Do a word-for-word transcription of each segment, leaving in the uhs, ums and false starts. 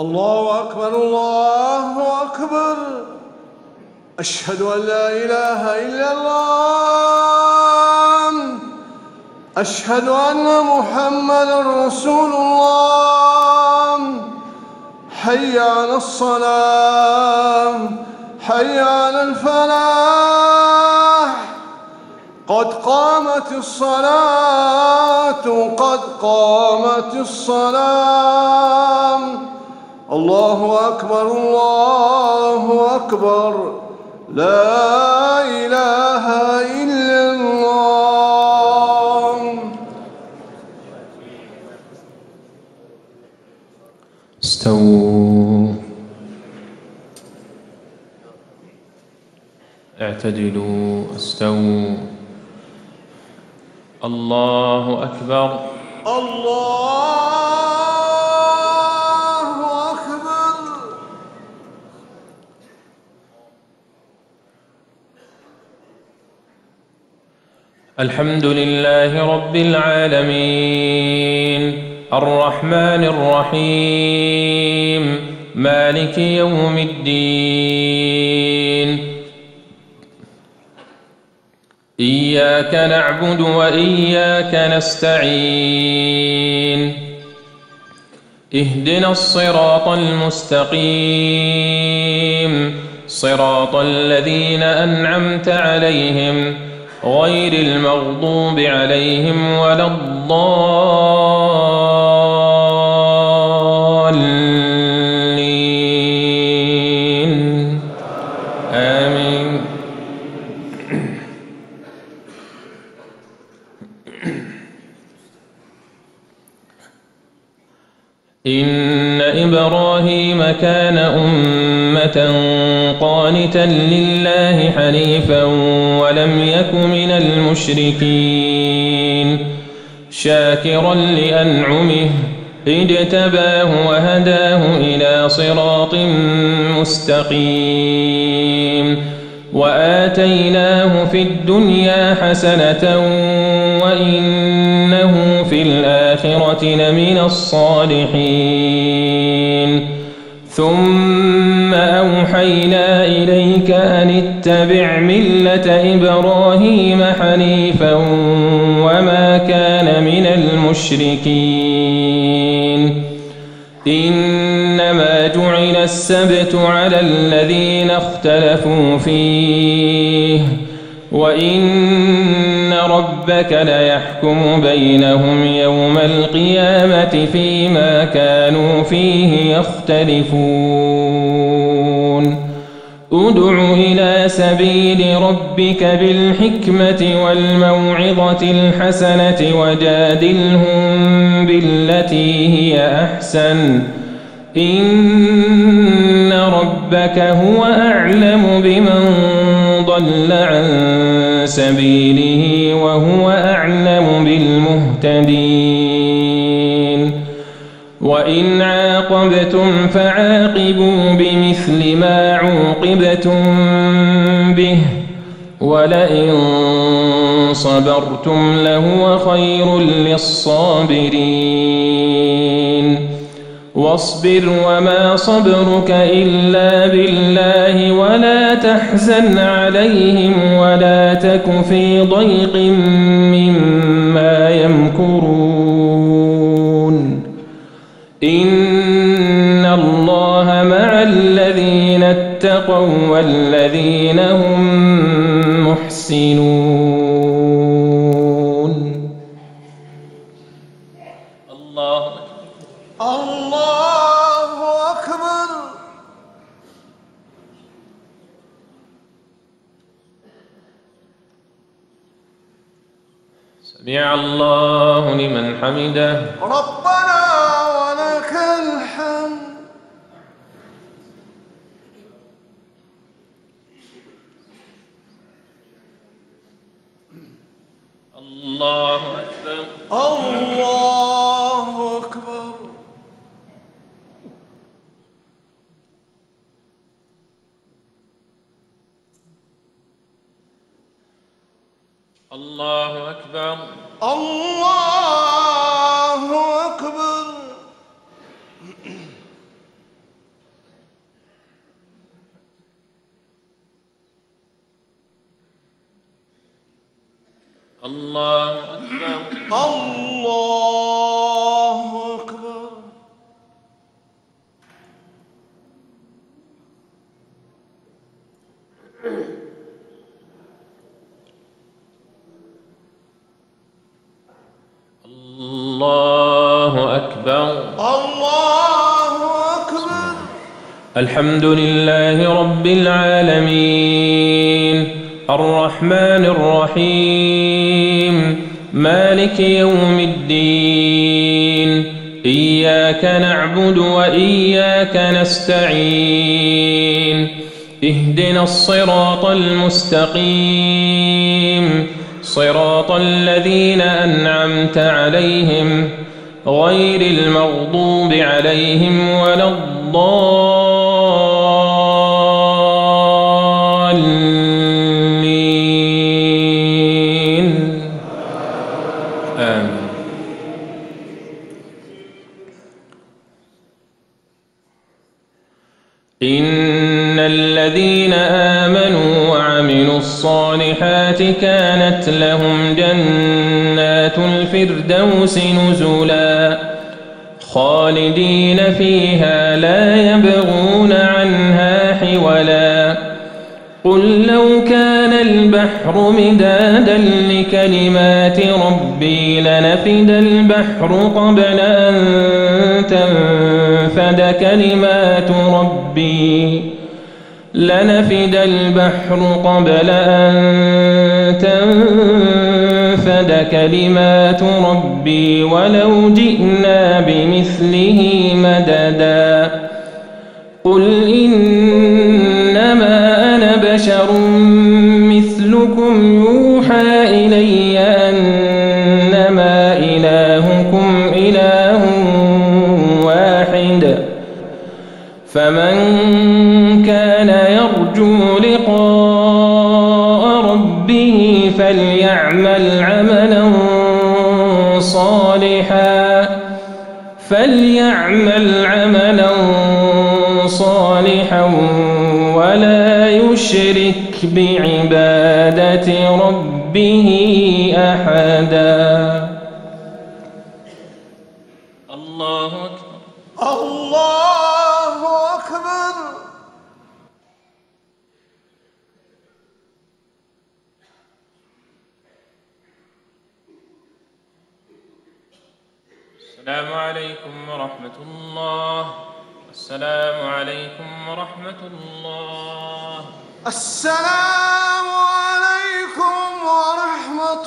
الله أكبر الله أكبر. أشهد أن لا إله إلا الله. أشهد أن محمدًا رسول الله. حي على الصلاة حي على الفلاح. قد قامت الصلاة قد قامت الصلاة. الله أكبر الله أكبر. لا إله إلا الله. استووا اعتدلوا استووا. الله أكبر الله أكبر. الحمد لله رب العالمين الرحمن الرحيم مالك يوم الدين. إياك نعبد وإياك نستعين. اهدنا الصراط المستقيم صراط الذين أنعمت عليهم غير المغضوب عليهم ولا الضالين آمين. إن إبراهيم كان أمة قانتا لله حنيفا ولم يك من المشركين شاكرا لأنعمه اجتباه وهداه إلى صراط مستقيم. وآتيناه في الدنيا حسنة وإنه في الآخرة لمن الصالحين. ثم أوحينا إليك أن اتبع ملة إبراهيم حنيفا وما كان من المشركين. إنما جعل السبت على الذين اختلفوا فيه وإن ربك ليحكم بينهم يوم القيامة فيما كانوا فيه يختلفون. ادع إلى سبيل ربك بالحكمة والموعظة الحسنة وجادلهم بالتي هي أحسن إن ربك هو أعلم بمن ضل عن سبيله وهو أعلم بالمهتدين. وإن عاقبتم فعاقبوا بمثل ما عوقبتم به ولئن صبرتم لهو خير للصابرين. واصبر وما صبرك إلا بالله ولا تحزن عليهم ولا تك في ضيق مما يمكرون. إن الله مع الذين اتقوا والذين هم محسنون. الله الله أكبر. سمع الله لمن حمده. ربنا ولك الحمد. الله أكبر الله أكبر. الله أكبر الله أكبر. الله أكبر. الله أكبر. الله أكبر. الله أكبر. الحمد لله رب العالمين الرحمن الرحيم مالك يوم الدين إياك نعبد وإياك نستعين اهدنا الصراط المستقيم صراط الذين أنعمت عليهم غير المغضوب عليهم ولا الضالين آمين. إن الذين آمنوا وعملوا الصالحات كانت لهم جنات الفردوس نزلا خالدين فيها لا يبغون عنها حولا قل لو كان البحر مدادا لكلمات ربي لنفد البحر قبل أن تنفد كلمات ربي لنفد البحر قبل أن تنفد كلمات ربي ولو جئنا بمثله مددا قل إنما أنا بشر مثلكم يوحى إلي أنما إلهكم إله واحد فمن كان يرجو لقاء ربه فليعمل عملا صالحا فليعمل عملا صالحا ولا يشرك بعبادة ربه أحدا. الله أكبر. الله أكبر. السلام عليكم ورحمة الله. السلام عليكم ورحمة الله. السلام عليكم ورحمة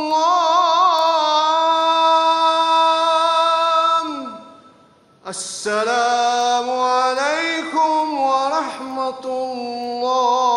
الله. السلام عليكم ورحمة الله.